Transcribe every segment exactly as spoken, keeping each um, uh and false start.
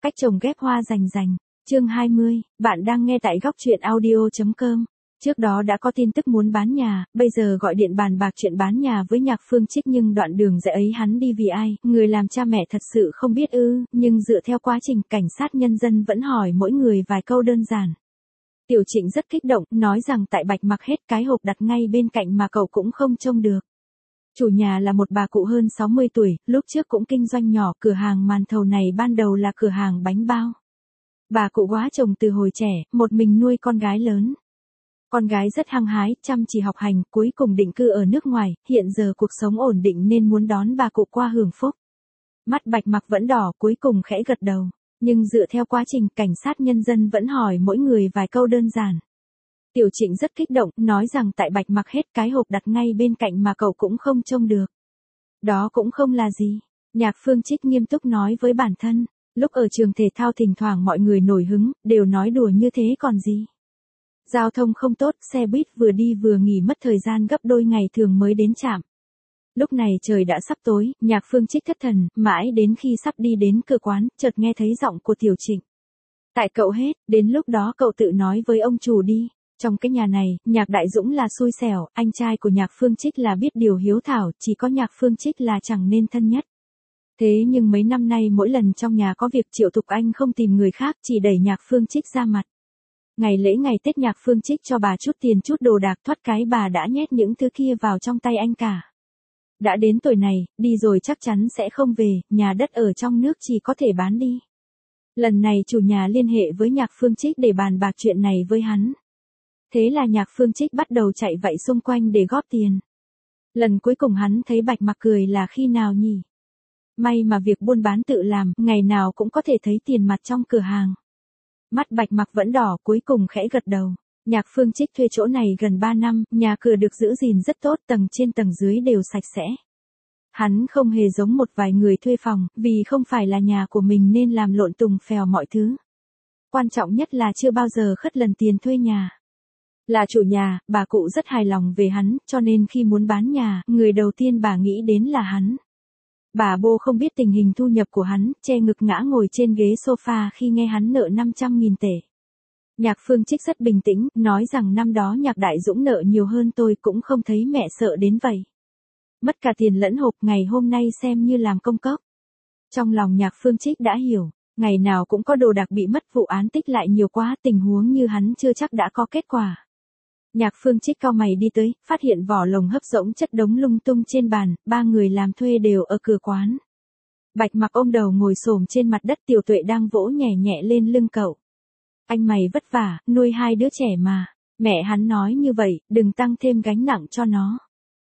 Cách trồng ghép hoa rành rành. Chương hai mươi, bạn đang nghe tại góc truyện audio chấm com. Trước đó đã có tin tức muốn bán nhà, bây giờ gọi điện bàn bạc chuyện bán nhà với Nhạc Phương Trích, nhưng đoạn đường rẽ ấy hắn đi vì ai, người làm cha mẹ thật sự không biết ư, nhưng dựa theo quá trình, cảnh sát nhân dân vẫn hỏi mỗi người vài câu đơn giản. Tiểu Trịnh rất kích động, nói rằng tại Bạch Mặc hết cái hộp đặt ngay bên cạnh mà cậu cũng không trông được. Chủ nhà là một bà cụ hơn sáu mươi tuổi, lúc trước cũng kinh doanh nhỏ, cửa hàng màn thầu này ban đầu là cửa hàng bánh bao. Bà cụ quá chồng từ hồi trẻ, một mình nuôi con gái lớn. Con gái rất hăng hái, chăm chỉ học hành, cuối cùng định cư ở nước ngoài, hiện giờ cuộc sống ổn định nên muốn đón bà cụ qua hưởng phúc. Mắt Bạch Mặc vẫn đỏ, cuối cùng khẽ gật đầu. Nhưng dựa theo quá trình, cảnh sát nhân dân vẫn hỏi mỗi người vài câu đơn giản. Tiểu Trịnh rất kích động, nói rằng tại Bạch Mặc hết cái hộp đặt ngay bên cạnh mà cậu cũng không trông được. Đó cũng không là gì. Nhạc Phương Trích nghiêm túc nói với bản thân. Lúc ở trường thể thao thỉnh thoảng mọi người nổi hứng, đều nói đùa như thế còn gì. Giao thông không tốt, xe buýt vừa đi vừa nghỉ mất thời gian gấp đôi ngày thường mới đến trạm. Lúc này trời đã sắp tối, Nhạc Phương Trích thất thần, mãi đến khi sắp đi đến cửa quán, chợt nghe thấy giọng của Tiểu Trịnh. Tại cậu hết, đến lúc đó cậu tự nói với ông chủ đi. Trong cái nhà này, Nhạc Đại Dũng là xui xẻo, anh trai của Nhạc Phương Trích là biết điều hiếu thảo, chỉ có Nhạc Phương Trích là chẳng nên thân nhất. Thế nhưng mấy năm nay mỗi lần trong nhà có việc Triệu Thục Anh không tìm người khác, chỉ đẩy Nhạc Phương Trích ra mặt. Ngày lễ ngày Tết Nhạc Phương Trích cho bà chút tiền chút đồ đạc, thoát cái bà đã nhét những thứ kia vào trong tay anh cả. Đã đến tuổi này, đi rồi chắc chắn sẽ không về, nhà đất ở trong nước chỉ có thể bán đi. Lần này chủ nhà liên hệ với Nhạc Phương Trích để bàn bạc chuyện này với hắn. Thế là Nhạc Phương Trích bắt đầu chạy vạy xung quanh để góp tiền. Lần cuối cùng hắn thấy Bạch Mặc cười là khi nào nhỉ? May mà việc buôn bán tự làm, ngày nào cũng có thể thấy tiền mặt trong cửa hàng. Mắt Bạch Mặc vẫn đỏ, cuối cùng khẽ gật đầu. Nhạc Phương Trích thuê chỗ này gần ba năm, nhà cửa được giữ gìn rất tốt, tầng trên tầng dưới đều sạch sẽ. Hắn không hề giống một vài người thuê phòng, vì không phải là nhà của mình nên làm lộn tùng phèo mọi thứ. Quan trọng nhất là chưa bao giờ khất lần tiền thuê nhà. Là chủ nhà, bà cụ rất hài lòng về hắn, cho nên khi muốn bán nhà, người đầu tiên bà nghĩ đến là hắn. Bà Bô không biết tình hình thu nhập của hắn, che ngực ngã ngồi trên ghế sofa khi nghe hắn nợ năm trăm nghìn tệ. Nhạc Phương Trích rất bình tĩnh, nói rằng năm đó Nhạc Đại Dũng nợ nhiều hơn tôi cũng không thấy mẹ sợ đến vậy. Mất cả tiền lẫn hộp, ngày hôm nay xem như làm công cốc. Trong lòng Nhạc Phương Trích đã hiểu, ngày nào cũng có đồ đạc bị mất, vụ án tích lại nhiều quá, tình huống như hắn chưa chắc đã có kết quả. Nhạc Phương Trích cau mày đi tới, phát hiện vỏ lồng hấp rỗng chất đống lung tung trên bàn, ba người làm thuê đều ở cửa quán. Bạch Mặc ôm đầu ngồi xổm trên mặt đất, Tiểu Tuệ đang vỗ nhẹ nhẹ lên lưng cậu. Anh mày vất vả, nuôi hai đứa trẻ mà. Mẹ hắn nói như vậy, đừng tăng thêm gánh nặng cho nó.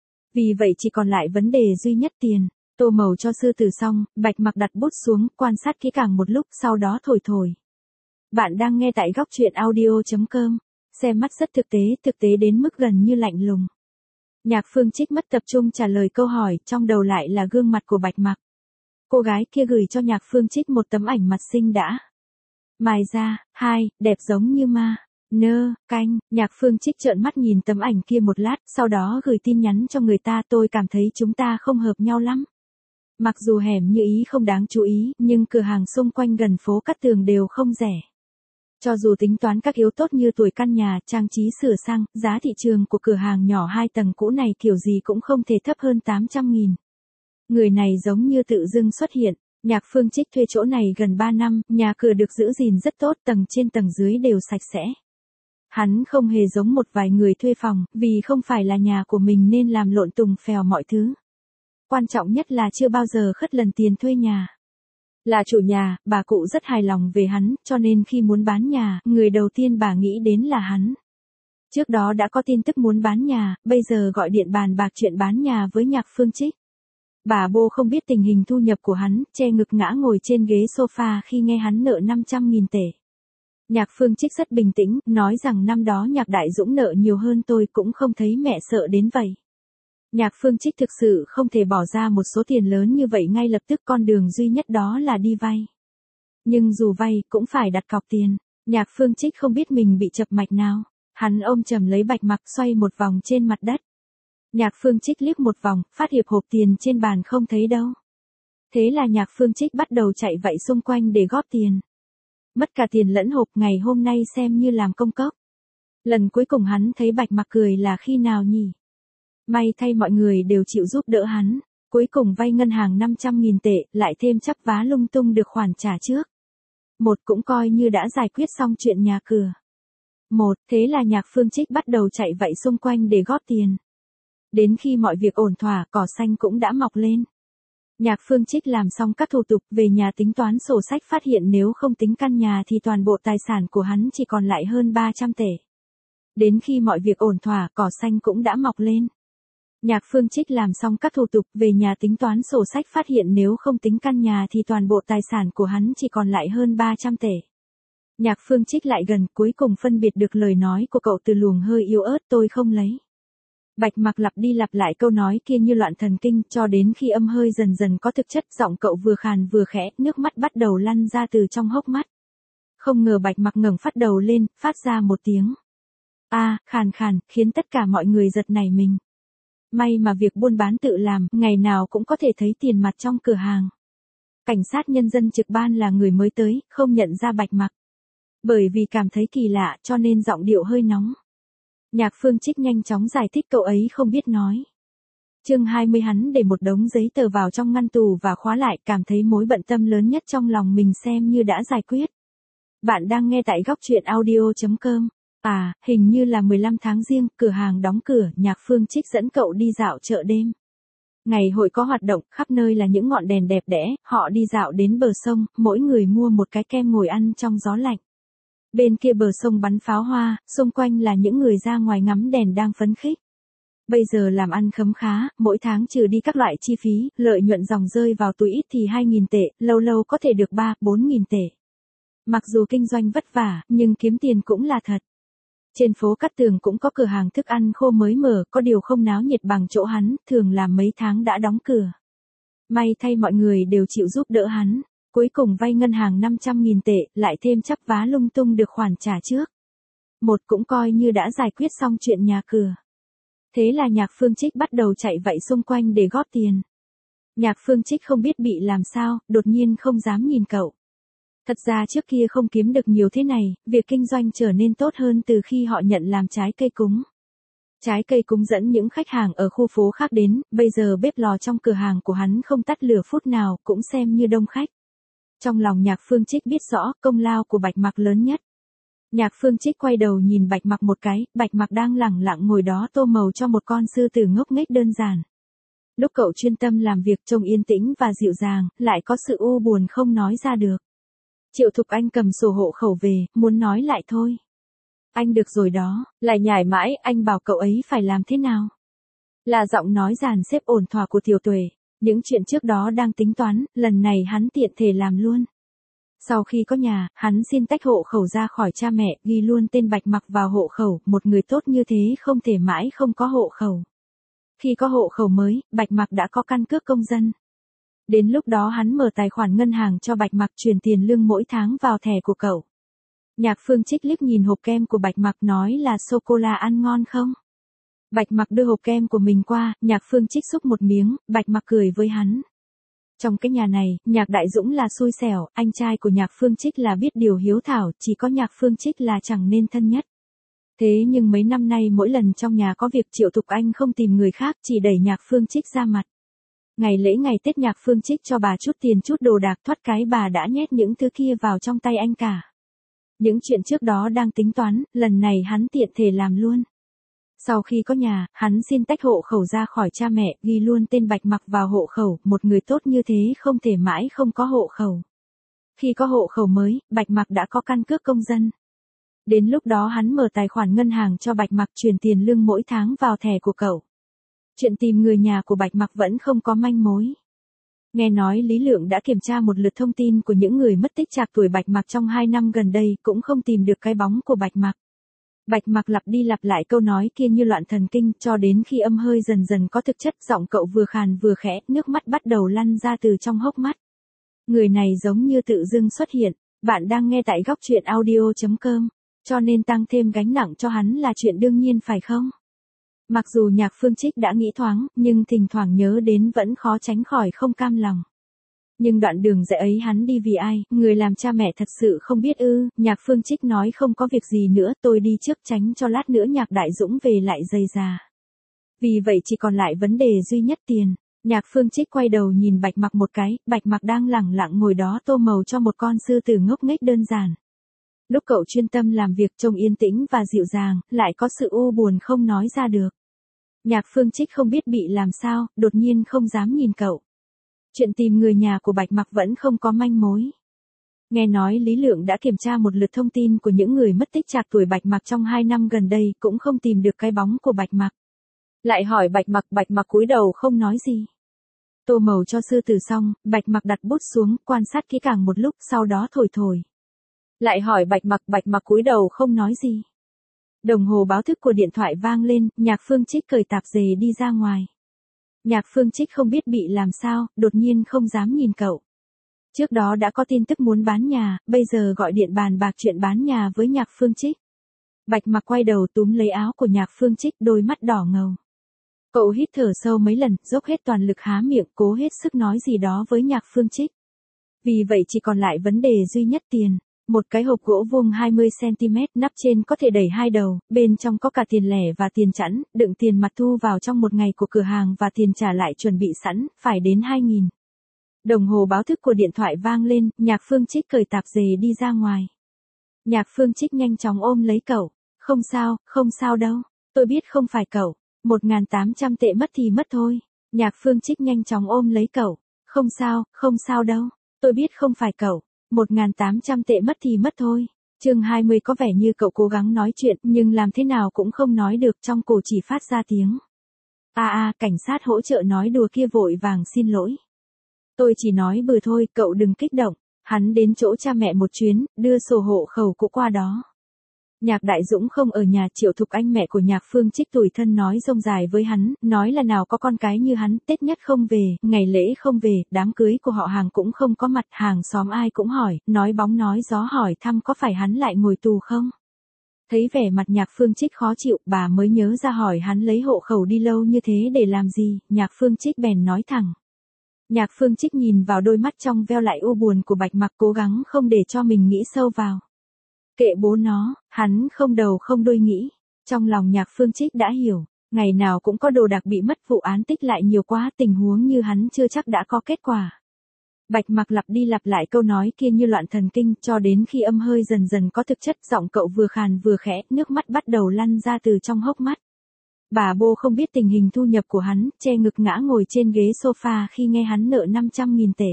Vì vậy chỉ còn lại vấn đề duy nhất tiền. Tô màu cho sư tử xong, Bạch Mặc đặt bút xuống, quan sát kỹ càng một lúc, sau đó thổi thổi. Bạn đang nghe tại góc truyện audio chấm com. Xem mắt rất thực tế, thực tế đến mức gần như lạnh lùng. Nhạc Phương Trích mất tập trung trả lời câu hỏi, trong đầu lại là gương mặt của Bạch Mặc. Cô gái kia gửi cho Nhạc Phương Trích một tấm ảnh mặt xinh đã mài ra, hai, đẹp giống như ma. Nơ, canh, Nhạc Phương Trích trợn mắt nhìn tấm ảnh kia một lát, sau đó gửi tin nhắn cho người ta, tôi cảm thấy chúng ta không hợp nhau lắm. Mặc dù hẻm như ý không đáng chú ý, nhưng cửa hàng xung quanh gần phố Cát Tường đều không rẻ. Cho dù tính toán các yếu tốt như tuổi căn nhà, trang trí sửa sang, giá thị trường của cửa hàng nhỏ hai tầng cũ này kiểu gì cũng không thể thấp hơn tám trăm nghìn. Người này giống như tự dưng xuất hiện. Nhạc Phương Trích thuê chỗ này gần ba năm, nhà cửa được giữ gìn rất tốt, tầng trên tầng dưới đều sạch sẽ. Hắn không hề giống một vài người thuê phòng, vì không phải là nhà của mình nên làm lộn tùng phèo mọi thứ. Quan trọng nhất là chưa bao giờ khất lần tiền thuê nhà. Là chủ nhà, bà cụ rất hài lòng về hắn, cho nên khi muốn bán nhà, người đầu tiên bà nghĩ đến là hắn. Trước đó đã có tin tức muốn bán nhà, bây giờ gọi điện bàn bạc chuyện bán nhà với Nhạc Phương Trích. Bà Bô không biết tình hình thu nhập của hắn, che ngực ngã ngồi trên ghế sofa khi nghe hắn nợ năm trăm nghìn tệ. Nhạc Phương Trích rất bình tĩnh, nói rằng năm đó Nhạc Đại Dũng nợ nhiều hơn tôi cũng không thấy mẹ sợ đến vậy. Nhạc Phương Trích thực sự không thể bỏ ra một số tiền lớn như vậy ngay lập tức, con đường duy nhất đó là đi vay. Nhưng dù vay, cũng phải đặt cọc tiền. Nhạc Phương Trích không biết mình bị chập mạch nào. Hắn ôm chầm lấy Bạch Mặc xoay một vòng trên mặt đất. Nhạc Phương Trích liếc một vòng, phát hiệp hộp tiền trên bàn không thấy đâu. Thế là Nhạc Phương Trích bắt đầu chạy vạy xung quanh để góp tiền. Mất cả tiền lẫn hộp, ngày hôm nay xem như làm công cốc. Lần cuối cùng hắn thấy Bạch Mặc cười là khi nào nhỉ? May thay mọi người đều chịu giúp đỡ hắn. Cuối cùng vay ngân hàng năm trăm nghìn tệ, lại thêm chắp vá lung tung được khoản trả trước. Một cũng coi như đã giải quyết xong chuyện nhà cửa. Một, thế là Nhạc Phương Trích bắt đầu chạy vạy xung quanh để góp tiền. Đến khi mọi việc ổn thỏa, cỏ xanh cũng đã mọc lên. Nhạc Phương Trích làm xong các thủ tục về nhà tính toán sổ sách, phát hiện nếu không tính căn nhà thì toàn bộ tài sản của hắn chỉ còn lại hơn ba trăm tệ. Đến khi mọi việc ổn thỏa, cỏ xanh cũng đã mọc lên. Nhạc Phương Trích làm xong các thủ tục về nhà tính toán sổ sách, phát hiện nếu không tính căn nhà thì toàn bộ tài sản của hắn chỉ còn lại hơn ba trăm tệ. Nhạc Phương Trích lại gần, cuối cùng phân biệt được lời nói của cậu từ luồng hơi yếu ớt tôi không lấy. Bạch Mặc lặp đi lặp lại câu nói kia như loạn thần kinh, cho đến khi âm hơi dần dần có thực chất, giọng cậu vừa khàn vừa khẽ, nước mắt bắt đầu lăn ra từ trong hốc mắt. Không ngờ Bạch Mặc ngẩng phát đầu lên, phát ra một tiếng a à, khàn khàn, khiến tất cả mọi người giật nảy mình. May mà việc buôn bán tự làm, ngày nào cũng có thể thấy tiền mặt trong cửa hàng. Cảnh sát nhân dân trực ban là người mới tới, không nhận ra Bạch Mặc. Bởi vì cảm thấy kỳ lạ cho nên giọng điệu hơi nóng. Nhạc Phương Trích nhanh chóng giải thích cậu ấy không biết nói. Chương hai mươi hắn để một đống giấy tờ vào trong ngăn tủ và khóa lại, cảm thấy mối bận tâm lớn nhất trong lòng mình xem như đã giải quyết. Bạn đang nghe tại góc truyện audio chấm com. À, hình như là mười lăm tháng Giêng, cửa hàng đóng cửa, Nhạc Phương Trích dẫn cậu đi dạo chợ đêm. Ngày hội có hoạt động, khắp nơi là những ngọn đèn đẹp đẽ, họ đi dạo đến bờ sông, mỗi người mua một cái kem ngồi ăn trong gió lạnh. Bên kia bờ sông bắn pháo hoa, xung quanh là những người ra ngoài ngắm đèn đang phấn khích. Bây giờ làm ăn khấm khá, mỗi tháng trừ đi các loại chi phí, lợi nhuận dòng rơi vào túi ít thì hai nghìn tệ, lâu lâu có thể được ba, bốn nghìn tệ. Mặc dù kinh doanh vất vả, nhưng kiếm tiền cũng là thật. Trên phố Cát Tường cũng có cửa hàng thức ăn khô mới mở, có điều không náo nhiệt bằng chỗ hắn, thường là mấy tháng đã đóng cửa. May thay mọi người đều chịu giúp đỡ hắn. Cuối cùng vay ngân hàng năm trăm nghìn tệ, lại thêm chắp vá lung tung được khoản trả trước. Một cũng coi như đã giải quyết xong chuyện nhà cửa. Thế là Nhạc Phương Trích bắt đầu chạy vạy xung quanh để góp tiền. Nhạc Phương Trích không biết bị làm sao, đột nhiên không dám nhìn cậu. Thật ra trước kia không kiếm được nhiều thế này, việc kinh doanh trở nên tốt hơn từ khi họ nhận làm trái cây cúng. Trái cây cúng dẫn những khách hàng ở khu phố khác đến, bây giờ bếp lò trong cửa hàng của hắn không tắt lửa phút nào, cũng xem như đông khách. Trong lòng Nhạc Phương Trích biết rõ, công lao của Bạch Mặc lớn nhất. Nhạc Phương Trích quay đầu nhìn Bạch Mặc một cái, Bạch Mặc đang lẳng lặng ngồi đó tô màu cho một con sư tử ngốc nghếch đơn giản. Lúc cậu chuyên tâm làm việc trông yên tĩnh và dịu dàng, lại có sự u buồn không nói ra được. Triệu Thục Anh cầm sổ hộ khẩu về, muốn nói lại thôi. Anh được rồi đó, lại nhải mãi, anh bảo cậu ấy phải làm thế nào? Là giọng nói dàn xếp ổn thỏa của Tiểu Tuệ. Những chuyện trước đó đang tính toán, lần này hắn tiện thể làm luôn. Sau khi có nhà, hắn xin tách hộ khẩu ra khỏi cha mẹ, ghi luôn tên Bạch Mặc vào hộ khẩu, một người tốt như thế không thể mãi không có hộ khẩu. Khi có hộ khẩu mới, Bạch Mặc đã có căn cước công dân. Đến lúc đó hắn mở tài khoản ngân hàng cho Bạch Mặc chuyển tiền lương mỗi tháng vào thẻ của cậu. Nhạc Phương Trích liếc nhìn hộp kem của Bạch Mặc nói là sô-cô-la ăn ngon không? Bạch Mặc đưa hộp kem của mình qua, Nhạc Phương Trích xúc một miếng, Bạch Mặc cười với hắn. Trong cái nhà này, Nhạc Đại Dũng là xui xẻo, anh trai của Nhạc Phương Trích là biết điều hiếu thảo, chỉ có Nhạc Phương Trích là chẳng nên thân nhất. Thế nhưng mấy năm nay mỗi lần trong nhà có việc Triệu Thục Anh không tìm người khác, chỉ đẩy Nhạc Phương Trích ra mặt. Ngày lễ ngày Tết Nhạc Phương Trích cho bà chút tiền chút đồ đạc, thoát cái bà đã nhét những thứ kia vào trong tay anh cả. Những chuyện trước đó đang tính toán, lần này hắn tiện thể làm luôn. Sau khi có nhà, hắn xin tách hộ khẩu ra khỏi cha mẹ, ghi luôn tên Bạch Mặc vào hộ khẩu, một người tốt như thế không thể mãi không có hộ khẩu. Khi có hộ khẩu mới, Bạch Mặc đã có căn cước công dân. Đến lúc đó hắn mở tài khoản ngân hàng cho Bạch Mặc chuyển tiền lương mỗi tháng vào thẻ của cậu. Chuyện tìm người nhà của Bạch Mặc vẫn không có manh mối. Nghe nói Lý Lượng đã kiểm tra một lượt thông tin của những người mất tích trạc tuổi Bạch Mặc trong hai năm gần đây, cũng không tìm được cái bóng của Bạch Mặc. Bạch Mặc lặp đi lặp lại câu nói kia như loạn thần kinh, cho đến khi âm hơi dần dần có thực chất, giọng cậu vừa khàn vừa khẽ, nước mắt bắt đầu lăn ra từ trong hốc mắt. Người này giống như tự dưng xuất hiện. Bạn đang nghe tại góc truyện audio chấm com, cho nên tăng thêm gánh nặng cho hắn là chuyện đương nhiên phải không? Mặc dù Nhạc Phương Trích đã nghĩ thoáng, nhưng thỉnh thoảng nhớ đến vẫn khó tránh khỏi không cam lòng. Nhưng đoạn đường dạy ấy hắn đi vì ai, người làm cha mẹ thật sự không biết ư, Nhạc Phương Trích nói không có việc gì nữa, tôi đi trước tránh cho lát nữa Nhạc Đại Dũng về lại dây già. Vì vậy chỉ còn lại vấn đề duy nhất tiền. Nhạc Phương Trích quay đầu nhìn Bạch Mặc một cái, Bạch Mặc đang lẳng lặng ngồi đó tô màu cho một con sư tử ngốc nghếch đơn giản. Lúc cậu chuyên tâm làm việc trông yên tĩnh và dịu dàng, lại có sự u buồn không nói ra được. Nhạc Phương Trích không biết bị làm sao, đột nhiên không dám nhìn cậu. Chuyện tìm người nhà của Bạch Mặc vẫn không có manh mối. Nghe nói Lý Lượng đã kiểm tra một lượt thông tin của những người mất tích trạc tuổi Bạch Mặc trong hai năm gần đây cũng không tìm được cái bóng của Bạch Mặc. Lại hỏi Bạch Mặc, Bạch Mặc cúi đầu không nói gì. Tô màu cho sư tử xong, Bạch Mặc đặt bút xuống, quan sát kỹ càng một lúc, sau đó thổi thổi. Lại hỏi Bạch Mặc, Bạch Mặc cúi đầu không nói gì. Đồng hồ báo thức của điện thoại vang lên, Nhạc Phương Trích cởi tạp dề đi ra ngoài. Nhạc Phương Trích không biết bị làm sao, đột nhiên không dám nhìn cậu. Trước đó đã có tin tức muốn bán nhà, bây giờ gọi điện bàn bạc chuyện bán nhà với Nhạc Phương Trích. Bạch Mặc quay đầu túm lấy áo của Nhạc Phương Trích, đôi mắt đỏ ngầu. Cậu hít thở sâu mấy lần, dốc hết toàn lực há miệng, cố hết sức nói gì đó với Nhạc Phương Trích. Vì vậy chỉ còn lại vấn đề duy nhất tiền. Một cái hộp gỗ vuông hai mươi xăng ti mét, nắp trên có thể đẩy hai đầu, bên trong có cả tiền lẻ và tiền chẵn, đựng tiền mặt thu vào trong một ngày của cửa hàng và tiền trả lại chuẩn bị sẵn, phải đến hai nghìn. Đồng hồ báo thức của điện thoại vang lên, Nhạc Phương Trích cởi tạp dề đi ra ngoài. Nhạc Phương Trích nhanh chóng ôm lấy cậu. Không sao, không sao đâu. Tôi biết không phải cậu. Một nghìn tám trăm tệ mất thì mất thôi. Nhạc Phương Trích nhanh chóng ôm lấy cậu. Không sao, không sao đâu. Tôi biết không phải cậu. Một nghìn tám trăm tệ mất thì mất thôi. Chương hai mươi có vẻ như cậu cố gắng nói chuyện, nhưng làm thế nào cũng không nói được, trong cổ chỉ phát ra tiếng. A a, cảnh sát hỗ trợ nói đùa kia vội vàng xin lỗi. Tôi chỉ nói bừa thôi, cậu đừng kích động. Hắn đến chỗ cha mẹ một chuyến, đưa sổ hộ khẩu cũ qua đó. Nhạc Đại Dũng không ở nhà, Triệu Thục Anh mẹ của Nhạc Phương Trích tủi thân nói rông dài với hắn, nói là nào có con cái như hắn, Tết nhất không về, ngày lễ không về, đám cưới của họ hàng cũng không có mặt, hàng xóm ai cũng hỏi, nói bóng nói gió hỏi thăm có phải hắn lại ngồi tù không. Thấy vẻ mặt Nhạc Phương Trích khó chịu, bà mới nhớ ra hỏi hắn lấy hộ khẩu đi lâu như thế để làm gì, Nhạc Phương Trích bèn nói thẳng. Nhạc Phương Trích nhìn vào đôi mắt trong veo lại u buồn của Bạch Mặc, cố gắng không để cho mình nghĩ sâu vào. Kệ bố nó, hắn không đầu không đuôi nghĩ. Trong lòng Nhạc Phương Trích đã hiểu, ngày nào cũng có đồ đạc bị mất, vụ án tích lại nhiều quá, tình huống như hắn chưa chắc đã có kết quả. Bạch Mặc lặp đi lặp lại câu nói kia như loạn thần kinh, cho đến khi âm hơi dần dần có thực chất, giọng cậu vừa khàn vừa khẽ, nước mắt bắt đầu lăn ra từ trong hốc mắt. Bà Bô không biết tình hình thu nhập của hắn, che ngực ngã ngồi trên ghế sofa khi nghe hắn nợ năm trăm nghìn tệ.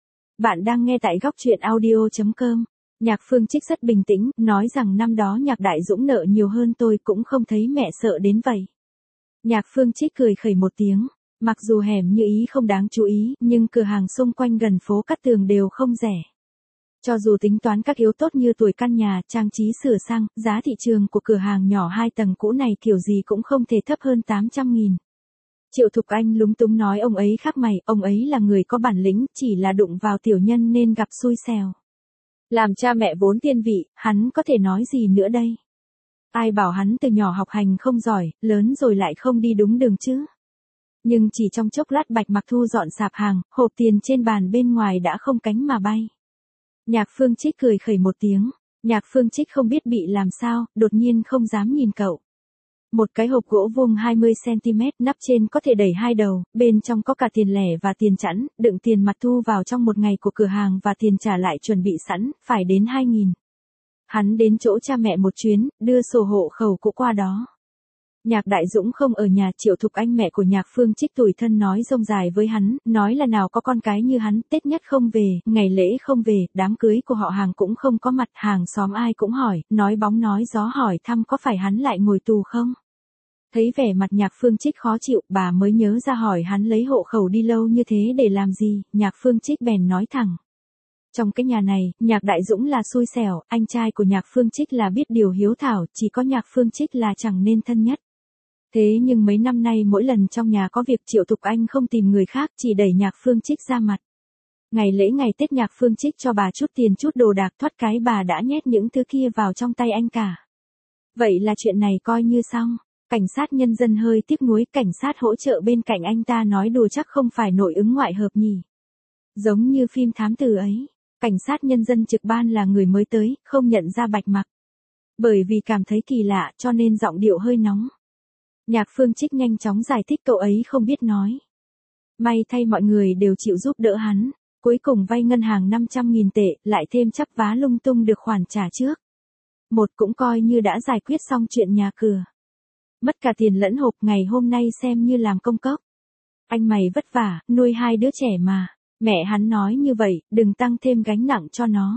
Bạn đang nghe tại góc truyện audio chấm com. Nhạc Phương Trích rất bình tĩnh, nói rằng năm đó Nhạc Đại Dũng nợ nhiều hơn tôi, cũng không thấy mẹ sợ đến vậy. Nhạc Phương Trích cười khẩy một tiếng, mặc dù hẻm như ý không đáng chú ý, nhưng cửa hàng xung quanh gần phố Cát Tường đều không rẻ. Cho dù tính toán các yếu tốt như tuổi căn nhà, trang trí sửa sang, giá thị trường của cửa hàng nhỏ hai tầng cũ này kiểu gì cũng không thể thấp hơn tám trăm nghìn. Triệu Thục Anh lúng túng nói ông ấy khác mày, ông ấy là người có bản lĩnh, chỉ là đụng vào tiểu nhân nên gặp xui xẻo. Làm cha mẹ vốn thiên vị, hắn có thể nói gì nữa đây? Ai bảo hắn từ nhỏ học hành không giỏi, lớn rồi lại không đi đúng đường chứ? Nhưng chỉ trong chốc lát Bạch Mặc thu dọn sạp hàng, hộp tiền trên bàn bên ngoài đã không cánh mà bay. Nhạc Phương Trích cười khẩy một tiếng. Nhạc Phương Trích không biết bị làm sao, đột nhiên không dám nhìn cậu. Một cái hộp gỗ vuông hai mươi xăng ti mét, nắp trên có thể đẩy hai đầu, bên trong có cả tiền lẻ và tiền chẵn, đựng tiền mặt thu vào trong một ngày của cửa hàng và tiền trả lại chuẩn bị sẵn, phải đến hai nghìn. Hắn đến chỗ cha mẹ một chuyến, đưa sổ hộ khẩu cũ qua đó. Nhạc Đại Dũng không ở nhà, Triệu Thục Anh mẹ của Nhạc Phương Trích tủi thân nói rông dài với hắn, nói là nào có con cái như hắn, Tết nhất không về, ngày lễ không về, đám cưới của họ hàng cũng không có mặt, hàng xóm ai cũng hỏi, nói bóng nói gió hỏi thăm có phải hắn lại ngồi tù không. Thấy vẻ mặt Nhạc Phương Trích khó chịu, bà mới nhớ ra hỏi hắn lấy hộ khẩu đi lâu như thế để làm gì, Nhạc Phương Trích bèn nói thẳng. Trong cái nhà này, Nhạc Đại Dũng là xui xẻo, anh trai của Nhạc Phương Trích là biết điều hiếu thảo, chỉ có Nhạc Phương Trích là chẳng nên thân nhất. Thế nhưng mấy năm nay mỗi lần trong nhà có việc Triệu Thục Anh không tìm người khác, chỉ đẩy Nhạc Phương Trích ra mặt. Ngày lễ ngày Tết Nhạc Phương Trích cho bà chút tiền chút đồ đạc, thoát cái bà đã nhét những thứ kia vào trong tay anh cả. Vậy là chuyện này coi như xong. Cảnh sát nhân dân hơi tiếc nuối, cảnh sát hỗ trợ bên cạnh anh ta nói đùa chắc không phải nội ứng ngoại hợp nhỉ. Giống như phim thám tử ấy, cảnh sát nhân dân trực ban là người mới tới, không nhận ra Bạch Mặc. Bởi vì cảm thấy kỳ lạ cho nên giọng điệu hơi nóng. Nhạc Phương Trích nhanh chóng giải thích cậu ấy không biết nói. May thay mọi người đều chịu giúp đỡ hắn, cuối cùng vay ngân hàng năm trăm nghìn tệ, lại thêm chắp vá lung tung được khoản trả trước. Một cũng coi như đã giải quyết xong chuyện nhà cửa. Mất cả tiền lẫn hộp, ngày hôm nay xem như làm công cốc. Anh mày vất vả, nuôi hai đứa trẻ mà. Mẹ hắn nói như vậy, đừng tăng thêm gánh nặng cho nó.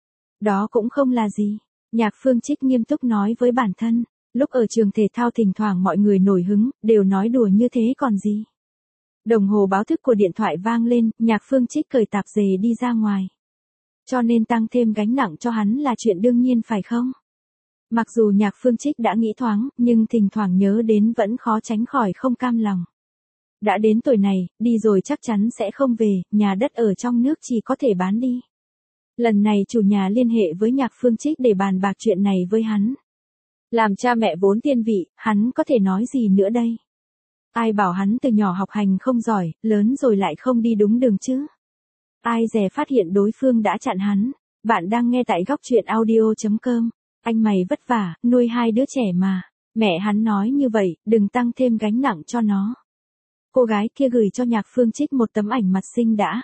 Đó cũng không là gì. Nhạc Phương Trích nghiêm túc nói với bản thân. Lúc ở trường thể thao thỉnh thoảng mọi người nổi hứng, đều nói đùa như thế còn gì. Đồng hồ báo thức của điện thoại vang lên, Nhạc Phương Trích cởi tạp dề đi ra ngoài. Cho nên tăng thêm gánh nặng cho hắn là chuyện đương nhiên phải không? Mặc dù Nhạc Phương Trích đã nghĩ thoáng, nhưng thỉnh thoảng nhớ đến vẫn khó tránh khỏi không cam lòng. Đã đến tuổi này, đi rồi chắc chắn sẽ không về, nhà đất ở trong nước chỉ có thể bán đi. Lần này chủ nhà liên hệ với Nhạc Phương Trích để bàn bạc chuyện này với hắn. Làm cha mẹ vốn tiên vị, hắn có thể nói gì nữa đây? Ai bảo hắn từ nhỏ học hành không giỏi, lớn rồi lại không đi đúng đường chứ? Ai dè phát hiện đối phương đã chặn hắn. Bạn đang nghe tại góc truyện audio chấm com. Anh mày vất vả, nuôi hai đứa trẻ mà. Mẹ hắn nói như vậy, đừng tăng thêm gánh nặng cho nó. Cô gái kia gửi cho Nhạc Phương Trích một tấm ảnh mặt xinh đã.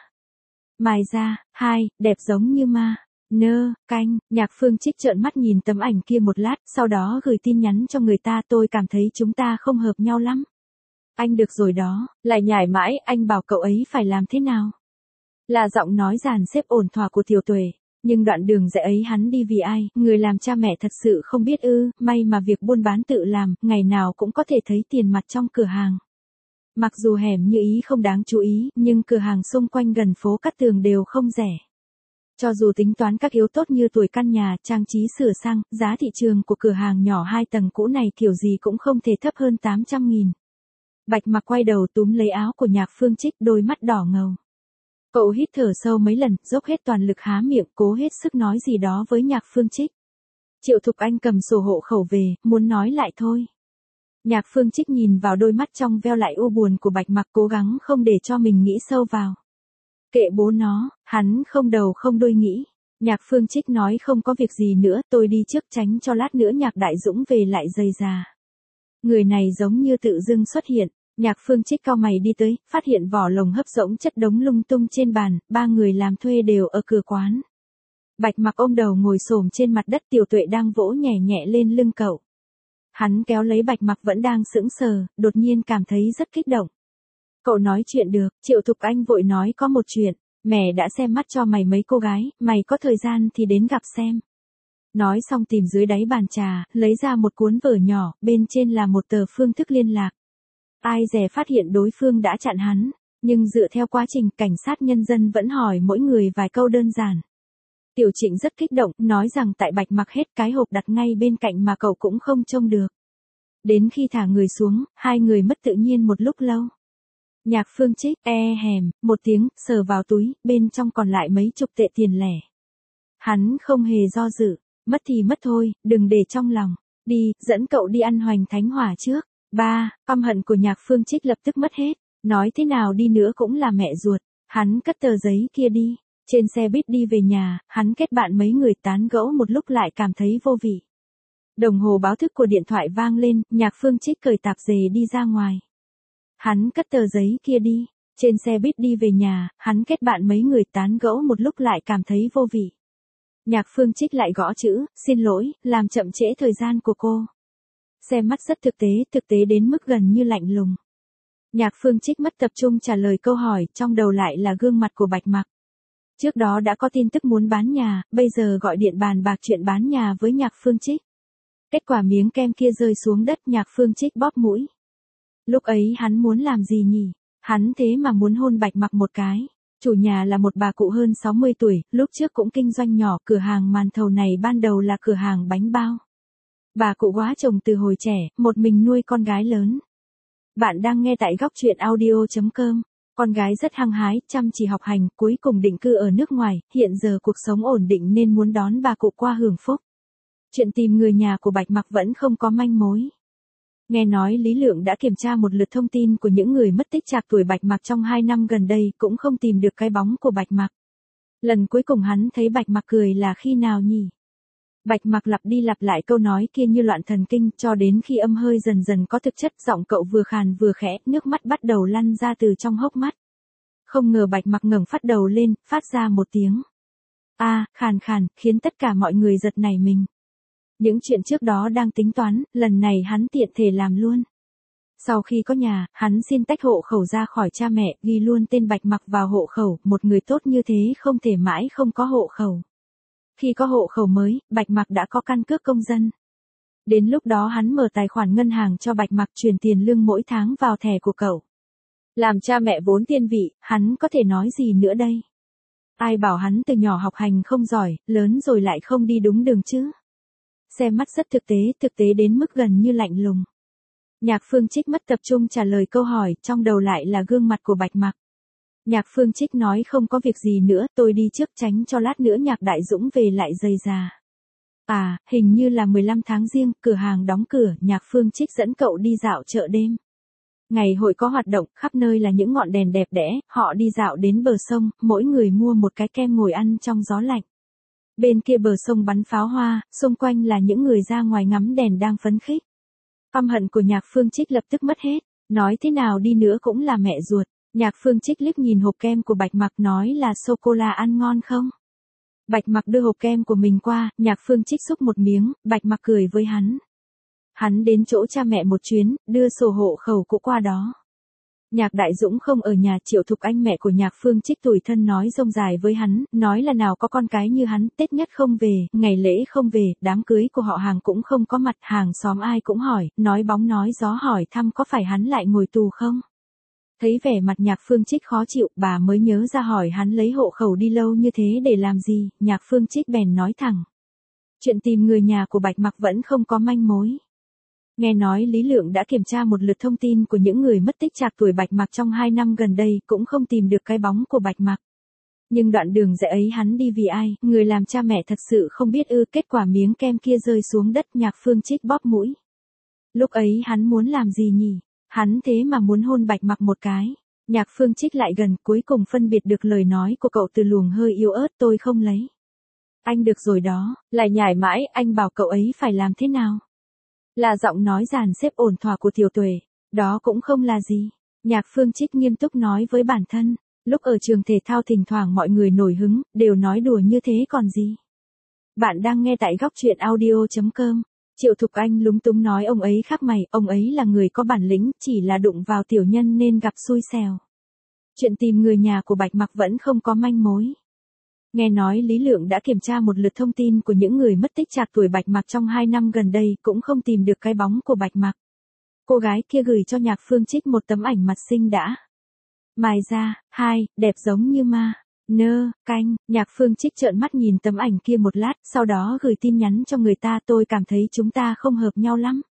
Mài ra, hai, đẹp giống như ma. Nơ, canh, Nhạc Phương Trích trợn mắt nhìn tấm ảnh kia một lát, sau đó gửi tin nhắn cho người ta, tôi cảm thấy chúng ta không hợp nhau lắm. Anh được rồi đó, lại nhải mãi, anh bảo cậu ấy phải làm thế nào? Là giọng nói dàn xếp ổn thỏa của Tiểu Tuệ, nhưng đoạn đường dạy ấy hắn đi vì ai, người làm cha mẹ thật sự không biết ư, may mà việc buôn bán tự làm, ngày nào cũng có thể thấy tiền mặt trong cửa hàng. Mặc dù hẻm như ý không đáng chú ý, nhưng cửa hàng xung quanh gần phố Cát Tường đều không rẻ. Cho dù tính toán các yếu tốt như tuổi căn nhà, trang trí sửa sang, giá thị trường của cửa hàng nhỏ hai tầng cũ này kiểu gì cũng không thể thấp hơn tám trăm nghìn. Bạch Mặc quay đầu túm lấy áo của Nhạc Phương Trích, đôi mắt đỏ ngầu. Cậu hít thở sâu mấy lần, dốc hết toàn lực há miệng, cố hết sức nói gì đó với Nhạc Phương Trích. Triệu Thục Anh cầm sổ hộ khẩu về, muốn nói lại thôi. Nhạc Phương Trích nhìn vào đôi mắt trong veo lại u buồn của Bạch Mặc, cố gắng không để cho mình nghĩ sâu vào. Kệ bố nó, hắn không đầu không đuôi nghĩ. Nhạc Phương Trích nói không có việc gì nữa, tôi đi trước tránh cho lát nữa Nhạc Đại Dũng về lại rầy rà. Người này giống như tự dưng xuất hiện. Nhạc Phương Trích cau mày đi tới, phát hiện vỏ lồng hấp rỗng chất đống lung tung trên bàn, ba người làm thuê đều ở cửa quán. Bạch Mặc ôm đầu ngồi xổm trên mặt đất, Tiểu Tuệ đang vỗ nhẹ nhẹ lên lưng cậu. Hắn kéo lấy Bạch Mặc vẫn đang sững sờ, đột nhiên cảm thấy rất kích động. Cậu nói chuyện được, Triệu Thục Anh vội nói có một chuyện, mẹ đã xem mắt cho mày mấy cô gái, mày có thời gian thì đến gặp xem. Nói xong tìm dưới đáy bàn trà, lấy ra một cuốn vở nhỏ, bên trên là một tờ phương thức liên lạc. Ai dè phát hiện đối phương đã chặn hắn, nhưng dựa theo quá trình cảnh sát nhân dân vẫn hỏi mỗi người vài câu đơn giản. Tiểu Trịnh rất kích động, nói rằng tại Bạch Mặc hết cái hộp đặt ngay bên cạnh mà cậu cũng không trông được. Đến khi thả người xuống, hai người mất tự nhiên một lúc lâu. Nhạc Phương Trích, e hèm, một tiếng, sờ vào túi, bên trong còn lại mấy chục tệ tiền lẻ. Hắn không hề do dự, mất thì mất thôi, đừng để trong lòng. Đi, dẫn cậu đi ăn hoành thánh hỏa trước. Ba, căm hận của Nhạc Phương Trích lập tức mất hết, nói thế nào đi nữa cũng là mẹ ruột, hắn cất tờ giấy kia đi, trên xe buýt đi về nhà, hắn kết bạn mấy người tán gẫu một lúc lại cảm thấy vô vị. Đồng hồ báo thức của điện thoại vang lên, Nhạc Phương Trích cởi tạp dề đi ra ngoài. Hắn cất tờ giấy kia đi, trên xe buýt đi về nhà, hắn kết bạn mấy người tán gẫu một lúc lại cảm thấy vô vị. Nhạc Phương Trích lại gõ chữ, xin lỗi, làm chậm trễ thời gian của cô. Xem mắt rất thực tế, thực tế đến mức gần như lạnh lùng. Nhạc Phương Trích mất tập trung trả lời câu hỏi, trong đầu lại là gương mặt của Bạch Mặc. Trước đó đã có tin tức muốn bán nhà, bây giờ gọi điện bàn bạc chuyện bán nhà với Nhạc Phương Trích. Kết quả miếng kem kia rơi xuống đất, Nhạc Phương Trích bóp mũi. Lúc ấy hắn muốn làm gì nhỉ? Hắn thế mà muốn hôn Bạch Mặc một cái. Chủ nhà là một bà cụ hơn sáu mươi tuổi, lúc trước cũng kinh doanh nhỏ, cửa hàng màn thầu này ban đầu là cửa hàng bánh bao. Bà cụ góa chồng từ hồi trẻ, một mình nuôi con gái lớn. Bạn đang nghe tại góc truyện audio chấm com. Con gái rất hăng hái, chăm chỉ học hành, cuối cùng định cư ở nước ngoài, hiện giờ cuộc sống ổn định nên muốn đón bà cụ qua hưởng phúc. Chuyện tìm người nhà của Bạch Mặc vẫn không có manh mối. Nghe nói Lý Lượng đã kiểm tra một lượt thông tin của những người mất tích trạc tuổi Bạch Mặc trong hai năm gần đây cũng không tìm được cái bóng của Bạch Mặc. Lần cuối cùng hắn thấy Bạch Mặc cười là khi nào nhỉ? Bạch Mặc lặp đi lặp lại câu nói kia như loạn thần kinh cho đến khi âm hơi dần dần có thực chất, giọng cậu vừa khàn vừa khẽ, nước mắt bắt đầu lăn ra từ trong hốc mắt. Không ngờ Bạch Mặc ngẩng phát đầu lên, phát ra một tiếng a à, khàn khàn, khiến tất cả mọi người giật nảy mình. Những chuyện trước đó đang tính toán, lần này hắn tiện thể làm luôn. Sau khi có nhà, hắn xin tách hộ khẩu ra khỏi cha mẹ, ghi luôn tên Bạch Mặc vào hộ khẩu, một người tốt như thế không thể mãi không có hộ khẩu. Khi có hộ khẩu mới, Bạch Mặc đã có căn cước công dân. Đến lúc đó hắn mở tài khoản ngân hàng cho Bạch Mặc chuyển tiền lương mỗi tháng vào thẻ của cậu. Làm cha mẹ vốn thiên vị, hắn có thể nói gì nữa đây? Ai bảo hắn từ nhỏ học hành không giỏi, lớn rồi lại không đi đúng đường chứ? Xem mắt rất thực tế, thực tế đến mức gần như lạnh lùng. Nhạc Phương Trích mất tập trung trả lời câu hỏi, trong đầu lại là gương mặt của Bạch Mặc. Nhạc Phương Trích nói không có việc gì nữa, tôi đi trước tránh cho lát nữa Nhạc Đại Dũng về lại rầy rà. À, hình như là mười lăm tháng Giêng, cửa hàng đóng cửa, Nhạc Phương Trích dẫn cậu đi dạo chợ đêm. Ngày hội có hoạt động, khắp nơi là những ngọn đèn đẹp đẽ, họ đi dạo đến bờ sông, mỗi người mua một cái kem ngồi ăn trong gió lạnh. Bên kia bờ sông bắn pháo hoa, xung quanh là những người ra ngoài ngắm đèn đang phấn khích. Căm hận của Nhạc Phương Trích lập tức mất hết, nói thế nào đi nữa cũng là mẹ ruột. Nhạc Phương Trích liếc nhìn hộp kem của Bạch Mặc nói là sô-cô-la ăn ngon không? Bạch Mặc đưa hộp kem của mình qua, Nhạc Phương Trích xúc một miếng, Bạch Mặc cười với hắn. Hắn đến chỗ cha mẹ một chuyến, đưa sổ hộ khẩu cũ qua đó. Nhạc Đại Dũng không ở nhà, Triệu Thục Anh mẹ của Nhạc Phương Trích tủi thân nói rông dài với hắn, nói là nào có con cái như hắn, Tết nhất không về, ngày lễ không về, đám cưới của họ hàng cũng không có mặt, hàng xóm ai cũng hỏi, nói bóng nói gió hỏi thăm có phải hắn lại ngồi tù không? Thấy vẻ mặt Nhạc Phương Trích khó chịu, bà mới nhớ ra hỏi hắn lấy hộ khẩu đi lâu như thế để làm gì, Nhạc Phương Trích bèn nói thẳng. Chuyện tìm người nhà của Bạch Mặc vẫn không có manh mối. Nghe nói Lý Lượng đã kiểm tra một lượt thông tin của những người mất tích trạc tuổi Bạch Mặc trong hai năm gần đây cũng không tìm được cái bóng của Bạch Mặc. Nhưng đoạn đường dạy ấy hắn đi vì ai, người làm cha mẹ thật sự không biết ư, kết quả miếng kem kia rơi xuống đất, Nhạc Phương Trích bóp mũi. Lúc ấy hắn muốn làm gì nhỉ? Hắn thế mà muốn hôn Bạch Mặc một cái. Nhạc Phương Trích lại gần, cuối cùng phân biệt được lời nói của cậu từ luồng hơi yếu ớt, tôi không lấy. Anh được rồi đó, lại nhải mãi, anh bảo cậu ấy phải làm thế nào? Là giọng nói dàn xếp ổn thỏa của Tiểu Tuệ, đó cũng không là gì. Nhạc Phương Trích nghiêm túc nói với bản thân, lúc ở trường thể thao thỉnh thoảng mọi người nổi hứng, đều nói đùa như thế còn gì. Bạn đang nghe tại góc truyện audio chấm com. Triệu Thục Anh lúng túng nói ông ấy khác mày, ông ấy là người có bản lĩnh, chỉ là đụng vào tiểu nhân nên gặp xui xẻo. Chuyện tìm người nhà của Bạch Mặc vẫn không có manh mối. Nghe nói Lý Lượng đã kiểm tra một lượt thông tin của những người mất tích trạc tuổi Bạch Mặc trong hai năm gần đây cũng không tìm được cái bóng của Bạch Mặc. Cô gái kia gửi cho Nhạc Phương Trích một tấm ảnh mặt xinh đã mài ra, hai, đẹp giống như ma. Nơ, canh, Nhạc Phương Trích trợn mắt nhìn tấm ảnh kia một lát, sau đó gửi tin nhắn cho người ta, tôi cảm thấy chúng ta không hợp nhau lắm.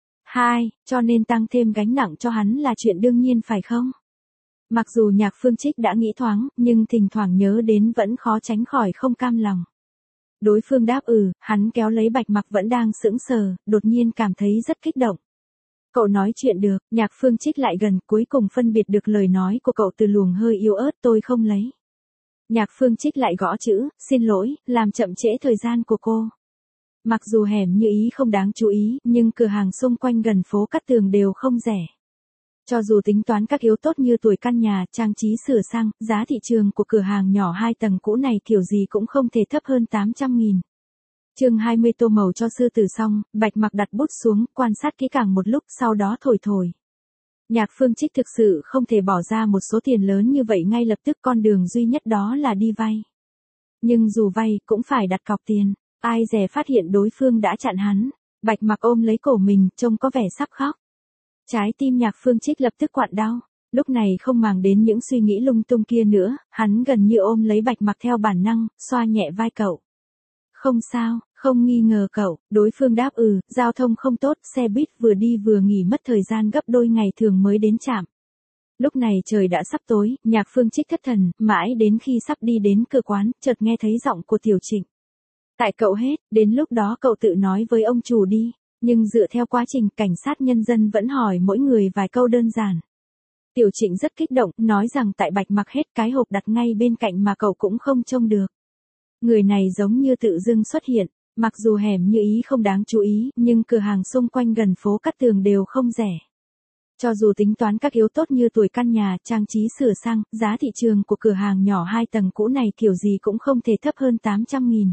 Hai, cho nên tăng thêm gánh nặng cho hắn là chuyện đương nhiên phải không? Mặc dù Nhạc Phương Trích đã nghĩ thoáng, nhưng thỉnh thoảng nhớ đến vẫn khó tránh khỏi không cam lòng. Đối phương đáp ừ, hắn kéo lấy Bạch Mặc vẫn đang sững sờ, đột nhiên cảm thấy rất kích động. Cậu nói chuyện được, Nhạc Phương Trích lại gần, cuối cùng phân biệt được lời nói của cậu từ luồng hơi yếu ớt, tôi không lấy. Nhạc Phương Trích lại gõ chữ, xin lỗi, làm chậm trễ thời gian của cô. Mặc dù hẻm như ý không đáng chú ý, nhưng cửa hàng xung quanh gần phố Cát Tường đều không rẻ. Cho dù tính toán các yếu tốt như tuổi căn nhà, trang trí sửa sang, giá thị trường của cửa hàng nhỏ hai tầng cũ này kiểu gì cũng không thể thấp hơn tám trăm nghìn. Chương hai mươi tô màu cho sư tử xong, Bạch Mặc đặt bút xuống, quan sát kỹ càng một lúc, sau đó thổi thổi. Nhạc Phương Trích thực sự không thể bỏ ra một số tiền lớn như vậy ngay lập tức, con đường duy nhất đó là đi vay. Nhưng dù vay, cũng phải đặt cọc tiền, ai dè phát hiện đối phương đã chặn hắn. Bạch Mặc ôm lấy cổ mình, trông có vẻ sắp khóc. Trái tim Nhạc Phương Trích lập tức quặn đau, lúc này không màng đến những suy nghĩ lung tung kia nữa, hắn gần như ôm lấy Bạch Mặc theo bản năng, xoa nhẹ vai cậu. Không sao, không nghi ngờ cậu, đối phương đáp ừ, giao thông không tốt, xe buýt vừa đi vừa nghỉ mất thời gian gấp đôi ngày thường mới đến trạm. Lúc này trời đã sắp tối, Nhạc Phương Trích thất thần, mãi đến khi sắp đi đến cửa quán, chợt nghe thấy giọng của Tiểu Trịnh. Tại cậu hết, đến lúc đó cậu tự nói với ông chủ đi. Nhưng dựa theo quá trình, cảnh sát nhân dân vẫn hỏi mỗi người vài câu đơn giản. Tiểu Trịnh rất kích động, nói rằng tại Bạch Mặc hết cái hộp đặt ngay bên cạnh mà cậu cũng không trông được. Người này giống như tự dưng xuất hiện, mặc dù hẻm như ý không đáng chú ý, nhưng cửa hàng xung quanh gần phố Cát Tường đều không rẻ. Cho dù tính toán các yếu tốt như tuổi căn nhà, trang trí sửa sang, giá thị trường của cửa hàng nhỏ hai tầng cũ này kiểu gì cũng không thể thấp hơn tám trăm nghìn.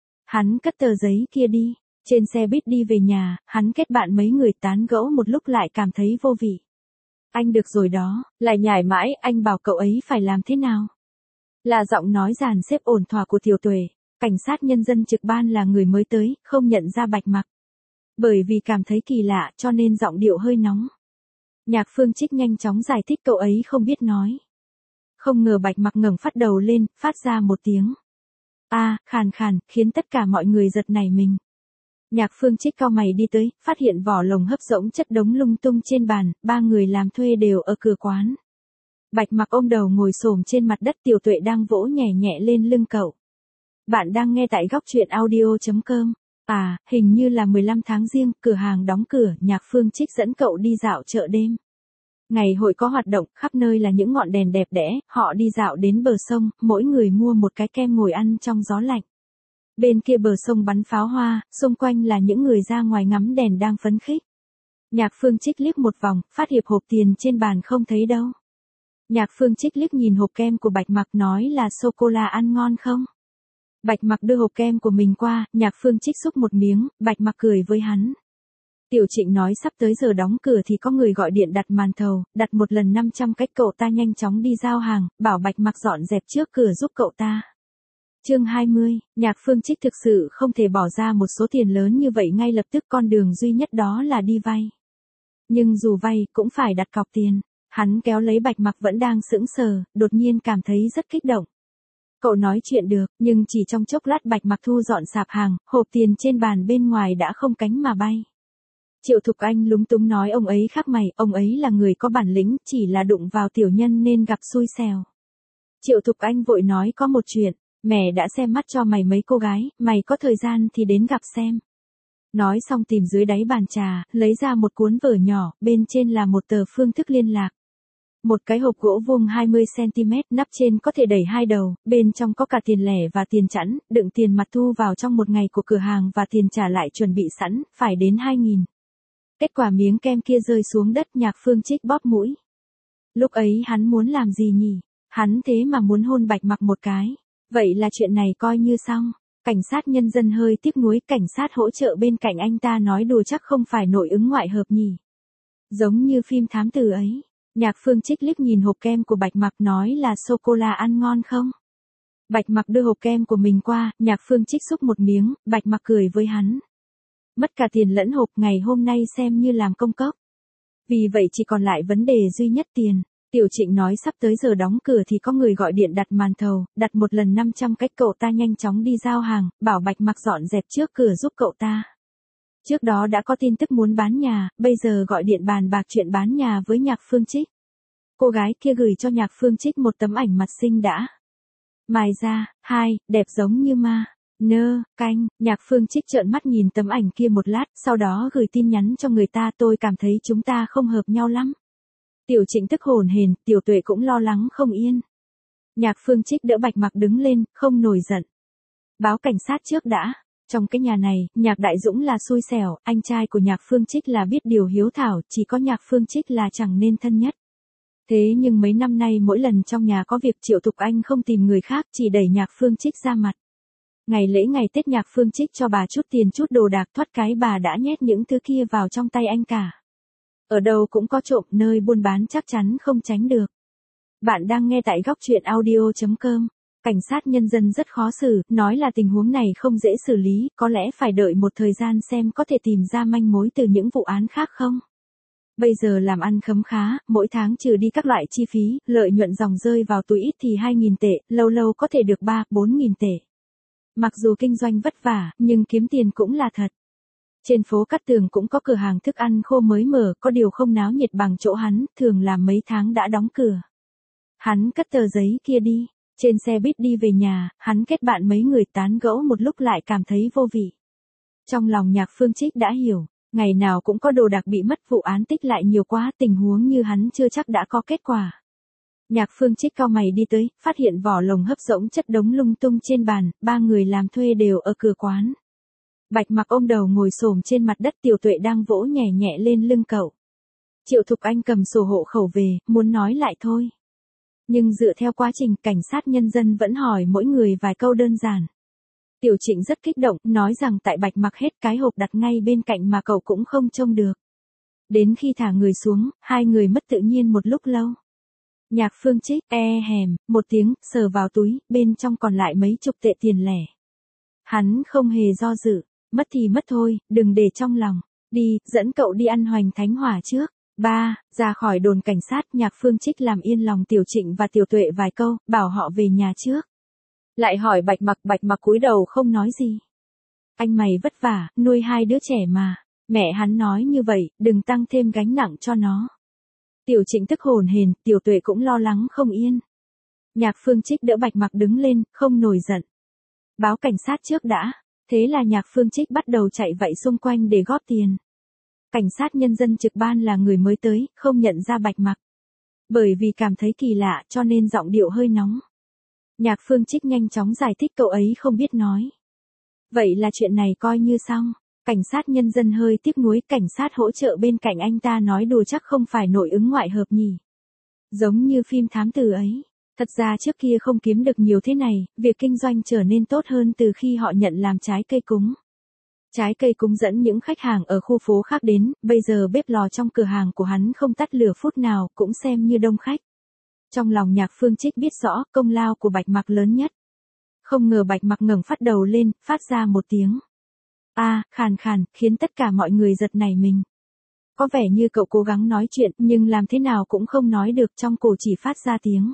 Hắn cất tờ giấy kia đi, trên xe buýt đi về nhà, hắn kết bạn mấy người tán gẫu một lúc lại cảm thấy vô vị. Anh được rồi đó, lại nhải mãi, anh bảo cậu ấy phải làm thế nào? Là giọng nói dàn xếp ổn thỏa của Tiểu Tuệ, cảnh sát nhân dân trực ban là người mới tới, không nhận ra Bạch Mặc. Bởi vì cảm thấy kỳ lạ cho nên giọng điệu hơi nóng. Nhạc Phương Trích nhanh chóng giải thích cậu ấy không biết nói. Không ngờ Bạch Mặc ngẩng phát đầu lên, phát ra một tiếng. A, à, khàn khàn, khiến tất cả mọi người giật nảy mình. Nhạc Phương Trích cau mày đi tới, phát hiện vỏ lồng hấp rỗng chất đống lung tung trên bàn, ba người làm thuê đều ở cửa quán. Bạch Mặc ôm đầu ngồi xổm trên mặt đất, Tiểu Tuệ đang vỗ nhẹ nhẹ lên lưng cậu. Bạn đang nghe tại góc truyện audio chấm com. À, hình như là mười lăm tháng Giêng, cửa hàng đóng cửa, Nhạc Phương Trích dẫn cậu đi dạo chợ đêm. Ngày hội có hoạt động, khắp nơi là những ngọn đèn đẹp đẽ, họ đi dạo đến bờ sông, mỗi người mua một cái kem ngồi ăn trong gió lạnh. Bên kia bờ sông bắn pháo hoa, xung quanh là những người ra ngoài ngắm đèn đang phấn khích. Nhạc Phương Trích liếc một vòng, phát hiện hộp tiền trên bàn không thấy đâu. Nhạc Phương Trích liếc nhìn hộp kem của Bạch Mặc nói là sô-cô-la ăn ngon không? Bạch Mặc đưa hộp kem của mình qua, Nhạc Phương Trích xúc một miếng, Bạch Mặc cười với hắn. Tiểu Trịnh nói sắp tới giờ đóng cửa thì có người gọi điện đặt màn thầu, đặt một lần năm trăm cách, cậu ta nhanh chóng đi giao hàng, bảo Bạch Mặc dọn dẹp trước cửa giúp cậu ta. Chương hai mươi, Nhạc Phương Trích thực sự không thể bỏ ra một số tiền lớn như vậy ngay lập tức, con đường duy nhất đó là đi vay. Nhưng dù vay cũng phải đặt cọc tiền. Hắn kéo lấy Bạch Mặc vẫn đang sững sờ, đột nhiên cảm thấy rất kích động. Cậu nói chuyện được, nhưng chỉ trong chốc lát Bạch Mặc thu dọn sạp hàng, hộp tiền trên bàn bên ngoài đã không cánh mà bay. Triệu Thục Anh lúng túng nói ông ấy khác mày, ông ấy là người có bản lĩnh, chỉ là đụng vào tiểu nhân nên gặp xui xẻo. Triệu Thục Anh vội nói có một chuyện, mẹ đã xem mắt cho mày mấy cô gái, mày có thời gian thì đến gặp xem. Nói xong tìm dưới đáy bàn trà, lấy ra một cuốn vở nhỏ, bên trên là một tờ phương thức liên lạc. Một cái hộp gỗ vuông hai mươi xăng ti mét, nắp trên có thể đẩy hai đầu, bên trong có cả tiền lẻ và tiền chẵn, đựng tiền mặt thu vào trong một ngày của cửa hàng và tiền trả lại chuẩn bị sẵn, phải đến hai nghìn. Kết quả miếng kem kia rơi xuống đất, Nhạc Phương Trích bóp mũi. Lúc ấy hắn muốn làm gì nhỉ? Hắn thế mà muốn hôn Bạch Mặc một cái. Vậy là chuyện này coi như xong. Cảnh sát nhân dân hơi tiếc nuối, cảnh sát hỗ trợ bên cạnh anh ta nói đùa chắc không phải nội ứng ngoại hợp nhỉ. Giống như phim thám tử ấy. Nhạc Phương Trích liếc nhìn hộp kem của Bạch Mặc nói là sô-cô-la ăn ngon không? Bạch Mặc đưa hộp kem của mình qua, Nhạc Phương Trích xúc một miếng, Bạch Mặc cười với hắn. Mất cả tiền lẫn hộp, ngày hôm nay xem như làm công cốc. Vì vậy chỉ còn lại vấn đề duy nhất tiền. Tiểu Trịnh nói sắp tới giờ đóng cửa thì có người gọi điện đặt màn thầu, đặt một lần năm trăm cách, cậu ta nhanh chóng đi giao hàng, bảo Bạch Mặc dọn dẹp trước cửa giúp cậu ta. Trước đó đã có tin tức muốn bán nhà, bây giờ gọi điện bàn bạc chuyện bán nhà với Nhạc Phương Trích. Cô gái kia gửi cho Nhạc Phương Trích một tấm ảnh mặt xinh đã. Mài ra, hai, đẹp giống như ma. Nơ, canh, Nhạc Phương Trích trợn mắt nhìn tấm ảnh kia một lát, sau đó gửi tin nhắn cho người ta, tôi cảm thấy chúng ta không hợp nhau lắm. Tiểu Trịnh tức hổn hển, Tiểu Tuệ cũng lo lắng không yên. Nhạc Phương Trích đỡ Bạch Mặc đứng lên, không nổi giận. Báo cảnh sát trước đã. Trong cái nhà này, Nhạc Đại Dũng là xui xẻo, anh trai của Nhạc Phương Trích là biết điều hiếu thảo, chỉ có Nhạc Phương Trích là chẳng nên thân nhất. Thế nhưng mấy năm nay mỗi lần trong nhà có việc Triệu Thục Anh không tìm người khác, chỉ đẩy Nhạc Phương Trích ra mặt. Ngày lễ ngày Tết Nhạc Phương Trích cho bà chút tiền chút đồ đạc, thoát cái bà đã nhét những thứ kia vào trong tay anh cả. Ở đâu cũng có trộm, nơi buôn bán chắc chắn không tránh được. Bạn đang nghe tại góc truyện audio chấm com. Cảnh sát nhân dân rất khó xử, nói là tình huống này không dễ xử lý, có lẽ phải đợi một thời gian xem có thể tìm ra manh mối từ những vụ án khác không. Bây giờ làm ăn khấm khá, mỗi tháng trừ đi các loại chi phí, lợi nhuận dòng rơi vào túi ít thì hai nghìn tệ, lâu lâu có thể được ba, bốn nghìn tệ. Mặc dù kinh doanh vất vả, nhưng kiếm tiền cũng là thật. Trên phố Cát Tường cũng có cửa hàng thức ăn khô mới mở, có điều không náo nhiệt bằng chỗ hắn, thường là mấy tháng đã đóng cửa. Hắn cất tờ giấy kia đi, trên xe buýt đi về nhà, hắn kết bạn mấy người tán gẫu một lúc lại cảm thấy vô vị. Trong lòng Nhạc Phương Trích đã hiểu, Ngày nào cũng có đồ đạc bị mất, vụ án tích lại nhiều quá, tình huống như hắn chưa chắc đã có kết quả. Nhạc Phương Trích cau mày đi tới, phát hiện vỏ lồng hấp rỗng chất đống lung tung trên bàn, ba người làm thuê đều ở cửa quán. Bạch Mặc ôm đầu ngồi xổm trên mặt đất, Tiểu Tuệ đang vỗ nhẹ nhẹ lên lưng cậu. Triệu Thục Anh cầm sổ hộ khẩu về, muốn nói lại thôi. Nhưng dựa theo quá trình, cảnh sát nhân dân vẫn hỏi mỗi người vài câu đơn giản. Tiểu Trịnh rất kích động, nói rằng tại Bạch Mặc hết cái hộp đặt ngay bên cạnh mà cậu cũng không trông được. Đến khi thả người xuống, hai người mất tự nhiên một lúc lâu. Nhạc Phương Trích, e hèm, một tiếng, sờ vào túi, bên trong còn lại mấy chục tệ tiền lẻ. Hắn không hề do dự, mất thì mất thôi, đừng để trong lòng. Đi, dẫn cậu đi ăn hoành thánh hỏa trước. Ba, ra khỏi đồn cảnh sát, Nhạc Phương Trích làm yên lòng Tiểu Trịnh và Tiểu Tuệ vài câu, bảo họ về nhà trước. Lại hỏi Bạch Mặc, Bạch Mặc cúi đầu không nói gì. Anh mày vất vả, nuôi hai đứa trẻ mà. Mẹ hắn nói như vậy, đừng tăng thêm gánh nặng cho nó. Tiểu Trịnh tức hồn hển, Tiểu Tuệ cũng lo lắng không yên. Nhạc Phương Trích đỡ Bạch Mặc đứng lên, không nổi giận. Báo cảnh sát trước đã. Thế là Nhạc Phương Trích bắt đầu chạy vạy xung quanh để góp tiền. Cảnh sát nhân dân trực ban là người mới tới, không nhận ra Bạch Mặc. Bởi vì cảm thấy kỳ lạ cho nên giọng điệu hơi nóng. Nhạc Phương Trích nhanh chóng giải thích cậu ấy không biết nói. Vậy là chuyện này coi như xong. Cảnh sát nhân dân hơi tiếc nuối, cảnh sát hỗ trợ bên cạnh anh ta nói đùa chắc không phải nội ứng ngoại hợp nhỉ. Giống như phim thám tử ấy. Thật ra trước kia không kiếm được nhiều thế này, việc kinh doanh trở nên tốt hơn từ khi họ nhận làm trái cây cúng. Trái cây cúng dẫn những khách hàng ở khu phố khác đến, bây giờ bếp lò trong cửa hàng của hắn không tắt lửa phút nào, cũng xem như đông khách. Trong lòng Nhạc Phương Trích biết rõ, công lao của Bạch Mặc lớn nhất. Không ngờ Bạch Mặc ngẩng phát đầu lên, phát ra một tiếng. A, à, khàn khàn, khiến tất cả mọi người giật nảy mình. Có vẻ như cậu cố gắng nói chuyện, nhưng làm thế nào cũng không nói được, trong cổ chỉ phát ra tiếng.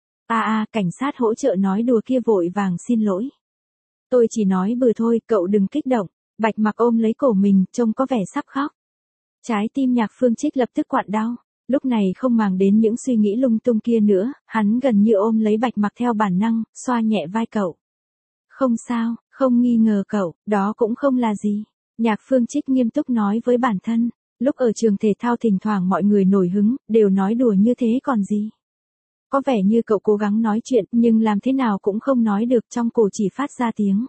A a, cảnh sát hỗ trợ nói đùa kia vội vàng xin lỗi. Tôi chỉ nói bừa thôi, cậu đừng kích động. Bạch Mặc ôm lấy cổ mình, trông có vẻ sắp khóc. Trái tim Nhạc Phương Trích lập tức quặn đau. Lúc này không màng đến những suy nghĩ lung tung kia nữa, hắn gần như ôm lấy Bạch Mặc theo bản năng, xoa nhẹ vai cậu. Không sao, không nghi ngờ cậu, đó cũng không là gì. Nhạc Phương Trích nghiêm túc nói với bản thân. Lúc ở trường thể thao thỉnh thoảng mọi người nổi hứng, đều nói đùa như thế còn gì. Có vẻ như cậu cố gắng nói chuyện, nhưng làm thế nào cũng không nói được, trong cổ chỉ phát ra tiếng.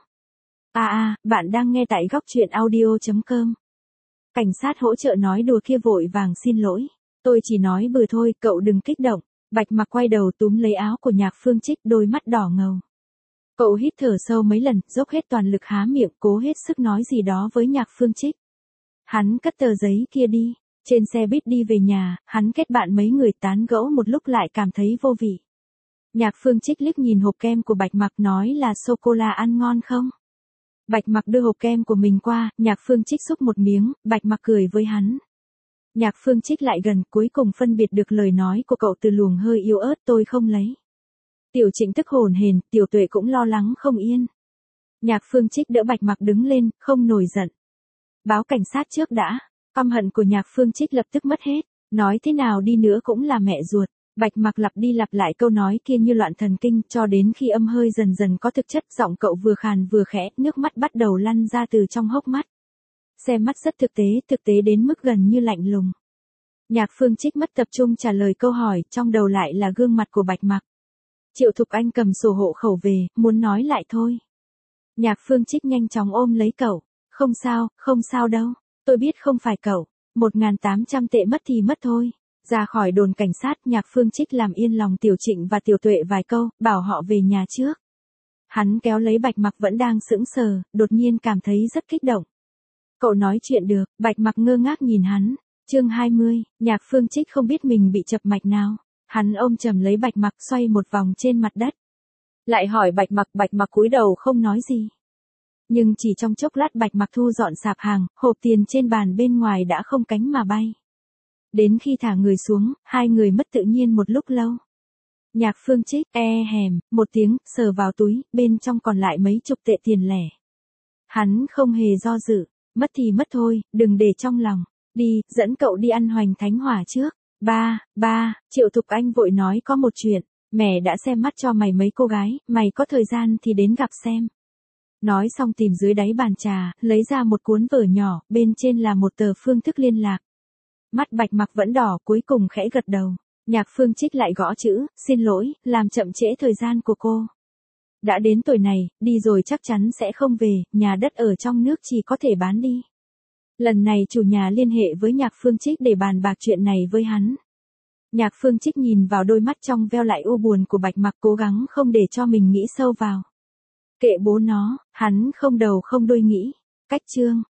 À à, bạn đang nghe tại góc truyện audio chấm com. Cảnh sát hỗ trợ nói đùa kia vội vàng xin lỗi. Tôi chỉ nói bừa thôi, cậu đừng kích động. Bạch Mặc quay đầu túm lấy áo của Nhạc Phương Trích, đôi mắt đỏ ngầu. Cậu hít thở sâu mấy lần, dốc hết toàn lực há miệng, cố hết sức nói gì đó với Nhạc Phương Trích. Hắn cất tờ giấy kia đi. Trên xe buýt đi về nhà, hắn kết bạn mấy người tán gẫu một lúc lại cảm thấy vô vị. Nhạc Phương Trích liếc nhìn hộp kem của Bạch Mặc nói là sô-cô-la ăn ngon không? Bạch Mặc đưa hộp kem của mình qua, Nhạc Phương Trích xúc một miếng, Bạch Mặc cười với hắn. Nhạc Phương Trích lại gần, cuối cùng phân biệt được lời nói của cậu từ luồng hơi yếu ớt, tôi không lấy. Tiểu Trịnh tức hồn hển, Tiểu Tuệ cũng lo lắng không yên. Nhạc Phương Trích đỡ Bạch Mặc đứng lên, không nổi giận. Báo cảnh sát trước đã. Căm hận của Nhạc Phương Trích lập tức mất hết. Nói thế nào đi nữa cũng là mẹ ruột. Bạch Mặc lặp đi lặp lại câu nói kia như loạn thần kinh, cho đến khi âm hơi dần dần có thực chất, giọng cậu vừa khàn vừa khẽ, nước mắt bắt đầu lăn ra từ trong hốc mắt. Xem mắt rất thực tế, thực tế đến mức gần như lạnh lùng. Nhạc Phương Trích mất tập trung trả lời câu hỏi, trong đầu lại là gương mặt của Bạch Mặc. Triệu Thục Anh cầm sổ hộ khẩu về, muốn nói lại thôi. Nhạc Phương Trích nhanh chóng ôm lấy cậu. Không sao, không sao đâu. Tôi biết không phải cậu. một nghìn tám trăm tệ mất thì mất thôi. Ra khỏi đồn cảnh sát, Nhạc Phương Trích làm yên lòng Tiểu Trịnh và Tiểu Tuệ vài câu, bảo họ về nhà trước. Hắn kéo lấy Bạch Mặc vẫn đang sững sờ, đột nhiên cảm thấy rất kích động. Cậu nói chuyện được, Bạch Mặc ngơ ngác nhìn hắn. Chương hai mươi, Nhạc Phương Trích không biết mình bị chập mạch nào. Hắn ôm chầm lấy Bạch Mặc xoay một vòng trên mặt đất. Lại hỏi Bạch Mặc, Bạch Mặc cúi đầu không nói gì. Nhưng chỉ trong chốc lát Bạch Mặc thu dọn sạp hàng, hộp tiền trên bàn bên ngoài đã không cánh mà bay. Đến khi thả người xuống, hai người mất tự nhiên một lúc lâu. Nhạc Phương Trích, e hèm, một tiếng, sờ vào túi, bên trong còn lại mấy chục tệ tiền lẻ. Hắn không hề do dự, mất thì mất thôi, đừng để trong lòng. Đi, dẫn cậu đi ăn hoành thánh hỏa trước. Ba, ba, Triệu Thục Anh vội nói có một chuyện. Mẹ đã xem mắt cho mày mấy cô gái, mày có thời gian thì đến gặp xem. Nói xong tìm dưới đáy bàn trà, lấy ra một cuốn vở nhỏ, bên trên là một tờ phương thức liên lạc. Mắt Bạch Mặc vẫn đỏ, cuối cùng khẽ gật đầu. Nhạc Phương Trích lại gõ chữ, xin lỗi, làm chậm trễ thời gian của cô. Đã đến tuổi này, đi rồi chắc chắn sẽ không về, nhà đất ở trong nước chỉ có thể bán đi. Lần này chủ nhà liên hệ với Nhạc Phương Trích để bàn bạc chuyện này với hắn. Nhạc Phương Trích nhìn vào đôi mắt trong veo lại u buồn của Bạch Mặc, cố gắng không để cho mình nghĩ sâu vào. Kệ bố nó, hắn không đầu không đuôi nghĩ. Cách chương